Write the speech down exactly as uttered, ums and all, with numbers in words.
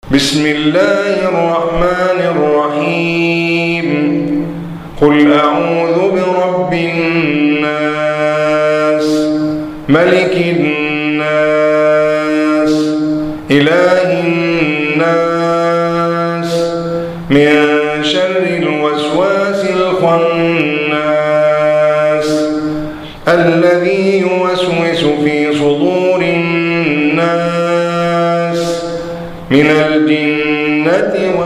بسم الله الرحمن الرحيم. قل أعوذ برب الناس ملك الناس إله الناس من شر الوسواس الخناس الذي يوسوس في صدور الناس من الجنة